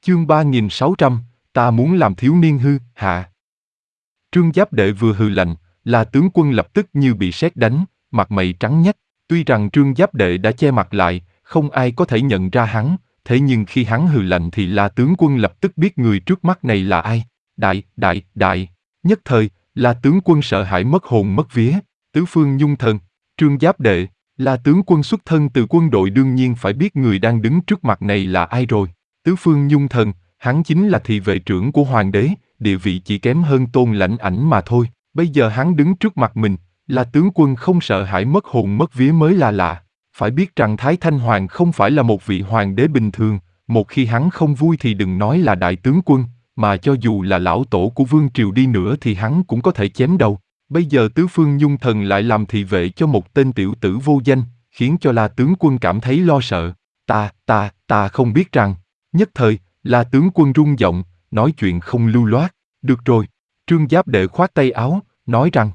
Chương 3600, ta muốn làm thiếu niên hư, hạ. Trương Giáp Đệ vừa hừ lạnh, là tướng quân lập tức như bị sét đánh, mặt mày trắng nhách. Tuy rằng Trương Giáp Đệ đã che mặt lại, không ai có thể nhận ra hắn, thế nhưng khi hắn hừ lạnh thì là tướng quân lập tức biết người trước mắt này là ai. Đại. Nhất thời, là tướng quân sợ hãi mất hồn mất vía. Tứ phương nhung thần, Trương Giáp Đệ, là tướng quân xuất thân từ quân đội đương nhiên phải biết người đang đứng trước mặt này là ai rồi. Tứ phương nhung thần, hắn chính là thị vệ trưởng của hoàng đế, địa vị chỉ kém hơn Tôn Lãnh Ảnh mà thôi. Bây giờ hắn đứng trước mặt mình, là tướng quân không sợ hãi mất hồn mất vía mới là lạ. Phải biết rằng Thái Thanh Hoàng không phải là một vị hoàng đế bình thường, một khi hắn không vui thì đừng nói là đại tướng quân, mà cho dù là lão tổ của vương triều đi nữa thì hắn cũng có thể chém đầu. Bây giờ tứ phương nhung thần lại làm thị vệ cho một tên tiểu tử vô danh, khiến cho La tướng quân cảm thấy lo sợ. Ta không biết rằng. Nhất thời, La tướng quân run giọng, nói chuyện không lưu loát. Được rồi, Trương Giáp Đệ khoát tay áo, nói rằng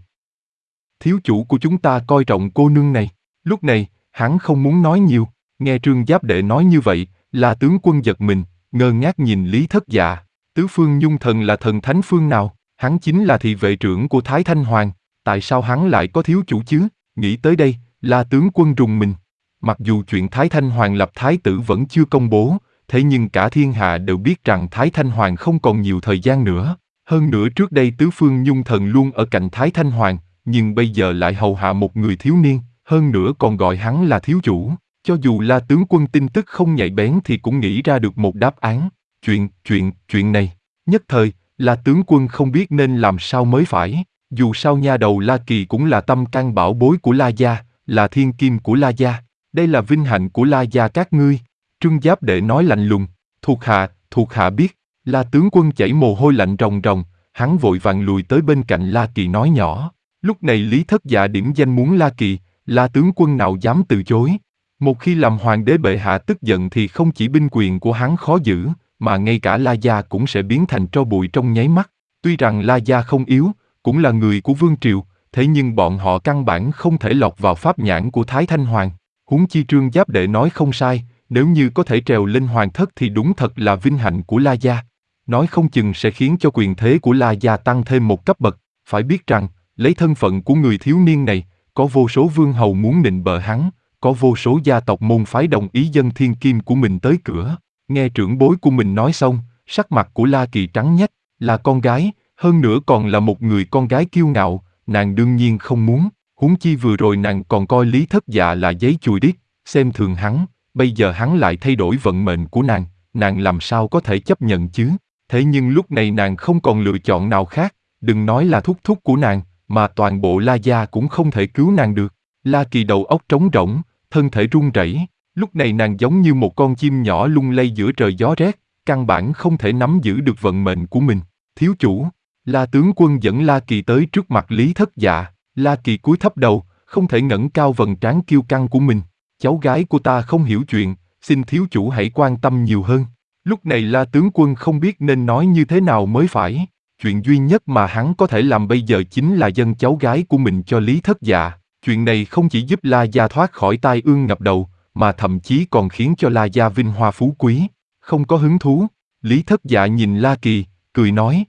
thiếu chủ của chúng ta coi trọng cô nương này. Lúc này, hắn không muốn nói nhiều. Nghe Trương Giáp Đệ nói như vậy, La tướng quân giật mình, ngơ ngác nhìn Lý Thất Dạ. Tứ phương nhung thần là thần thánh phương nào? Hắn chính là thị vệ trưởng của Thái Thanh Hoàng. Tại sao hắn lại có thiếu chủ chứ? Nghĩ tới đây, La tướng quân rùng mình. Mặc dù chuyện Thái Thanh Hoàng lập thái tử vẫn chưa công bố, thế nhưng cả thiên hạ đều biết rằng Thái Thanh Hoàng không còn nhiều thời gian nữa. Hơn nữa trước đây tứ phương nhung thần luôn ở cạnh Thái Thanh Hoàng, nhưng bây giờ lại hầu hạ một người thiếu niên, hơn nữa còn gọi hắn là thiếu chủ. Cho dù La tướng quân tin tức không nhạy bén thì cũng nghĩ ra được một đáp án. Chuyện này. Nhất thời, La tướng quân không biết nên làm sao mới phải. Dù sao nha đầu La Kỳ cũng là tâm can bảo bối của La gia, là thiên kim của La gia. Đây là vinh hạnh của La gia các ngươi. Trương Giáp Đệ nói lạnh lùng. Thuộc hạ biết. La tướng quân chảy mồ hôi lạnh ròng ròng, hắn vội vàng lùi tới bên cạnh La Kỳ nói nhỏ. Lúc này Lý Thất Dạ điểm danh muốn La Kỳ, La tướng quân nào dám từ chối. Một khi làm hoàng đế bệ hạ tức giận thì không chỉ binh quyền của hắn khó giữ, mà ngay cả La gia cũng sẽ biến thành tro bụi trong nháy mắt. Tuy rằng La gia không yếu, cũng là người của vương triều, thế nhưng bọn họ căn bản không thể lọt vào pháp nhãn của Thái Thanh Hoàng. Huống chi Trương Giáp Đệ nói không sai, nếu như có thể trèo lên hoàng thất thì đúng thật là vinh hạnh của La gia. Nói không chừng sẽ khiến cho quyền thế của La gia tăng thêm một cấp bậc. Phải biết rằng, lấy thân phận của người thiếu niên này, có vô số vương hầu muốn nịnh bợ hắn, có vô số gia tộc môn phái đồng ý dâng thiên kim của mình tới cửa. Nghe trưởng bối của mình nói xong, sắc mặt của La Kỳ trắng nhách, là con gái, hơn nữa còn là một người con gái kiêu ngạo, nàng đương nhiên không muốn. Huống chi vừa rồi nàng còn coi Lý Thất Dạ là giấy chùi điếc, xem thường hắn, bây giờ hắn lại thay đổi vận mệnh của nàng làm sao có thể chấp nhận chứ? Thế nhưng lúc này nàng không còn lựa chọn nào khác, đừng nói là thúc thúc của nàng, mà toàn bộ La gia cũng không thể cứu nàng được. La Kỳ đầu óc trống rỗng, thân thể run rẩy, lúc này nàng giống như một con chim nhỏ lung lay giữa trời gió rét, căn bản không thể nắm giữ được vận mệnh của mình. Thiếu chủ, La tướng quân dẫn La Kỳ tới trước mặt Lý Thất Dạ. La Kỳ cúi thấp đầu, không thể ngẩng cao vầng trán kiêu căng của mình. Cháu gái của ta không hiểu chuyện, xin thiếu chủ hãy quan tâm nhiều hơn. Lúc này La tướng quân không biết nên nói như thế nào mới phải. Chuyện duy nhất mà hắn có thể làm bây giờ chính là dâng cháu gái của mình cho Lý Thất Dạ. Chuyện này không chỉ giúp La gia thoát khỏi tai ương ngập đầu, mà thậm chí còn khiến cho La gia vinh hoa phú quý. Không có hứng thú. Lý Thất Dạ nhìn La Kỳ, cười nói: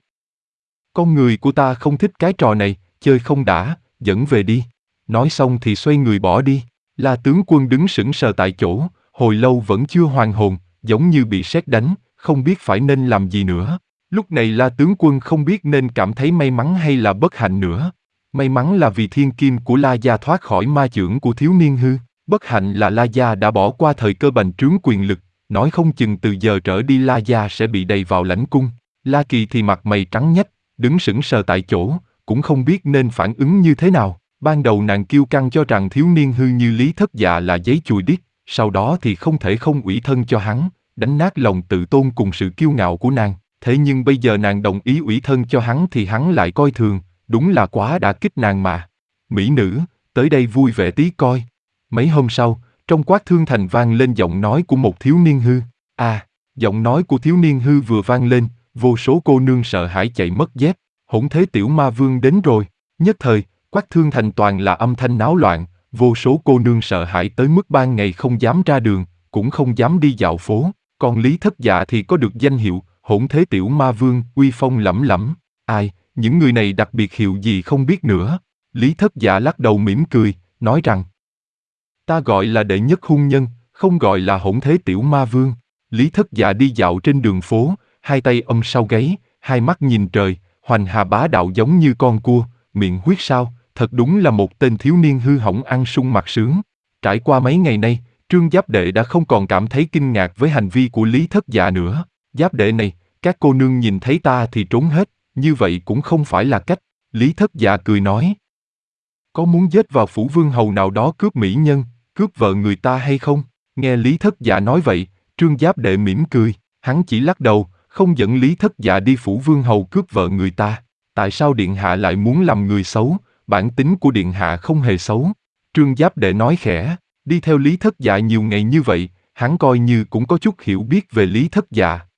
con người của ta không thích cái trò này, chơi không đã, dẫn về đi. Nói xong thì xoay người bỏ đi. La tướng quân đứng sững sờ tại chỗ, hồi lâu vẫn chưa hoàn hồn, giống như bị sét đánh, không biết phải nên làm gì nữa. Lúc này La tướng quân không biết nên cảm thấy may mắn hay là bất hạnh nữa. May mắn là vì thiên kim của La gia thoát khỏi ma chưởng của thiếu niên hư. Bất hạnh là La gia đã bỏ qua thời cơ bành trướng quyền lực, nói không chừng từ giờ trở đi La gia sẽ bị đầy vào lãnh cung. La Kỳ thì mặt mày trắng nhách, đứng sững sờ tại chỗ, cũng không biết nên phản ứng như thế nào. Ban đầu nàng kiêu căng cho rằng thiếu niên hư như Lý Thất Dạ là giấy chùi điếc, sau đó thì không thể không ủy thân cho hắn, đánh nát lòng tự tôn cùng sự kiêu ngạo của nàng. Thế nhưng bây giờ nàng đồng ý ủy thân cho hắn thì hắn lại coi thường, đúng là quá đả kích nàng mà. Mỹ nữ, tới đây vui vẻ tí coi. Mấy hôm sau, trong Quát Thương Thành vang lên giọng nói của một thiếu niên hư. Giọng nói của thiếu niên hư vừa vang lên, vô số cô nương sợ hãi chạy mất dép. Hỗn thế tiểu ma vương đến rồi. Nhất thời, Quát Thương Thành toàn là âm thanh náo loạn, vô số cô nương sợ hãi tới mức ban ngày không dám ra đường, cũng không dám đi dạo phố. Còn Lý Thất Dạ thì có được danh hiệu Hỗn Thế Tiểu Ma Vương, uy phong lẫm lẫm. Ai, những người này đặc biệt hiệu gì không biết nữa. Lý Thất Dạ lắc đầu mỉm cười, nói rằng: ta gọi là đệ nhất hung nhân, không gọi là Hỗn Thế Tiểu Ma Vương. Lý Thất Dạ đi dạo trên đường phố, hai tay ôm sau gáy, hai mắt nhìn trời, hoành hà bá đạo giống như con cua, miệng huyết sao, thật đúng là một tên thiếu niên hư hỏng ăn sung mặc sướng. Trải qua mấy ngày nay, Trương Giáp Đệ đã không còn cảm thấy kinh ngạc với hành vi của Lý Thất Dạ nữa. Giáp Đệ này, các cô nương nhìn thấy ta thì trốn hết, như vậy cũng không phải là cách. Lý Thất Dạ cười nói: có muốn giết vào phủ vương hầu nào đó cướp mỹ nhân, cướp vợ người ta hay không? Nghe Lý Thất Dạ nói vậy, Trương Giáp Đệ mỉm cười, hắn chỉ lắc đầu, không dẫn Lý Thất Dạ đi phủ vương hầu cướp vợ người ta. Tại sao điện hạ lại muốn làm người xấu? Bản tính của điện hạ không hề xấu. Trương Giáp Đệ nói khẽ, đi theo Lý Thất Dạ nhiều ngày như vậy, hắn coi như cũng có chút hiểu biết về Lý Thất Dạ.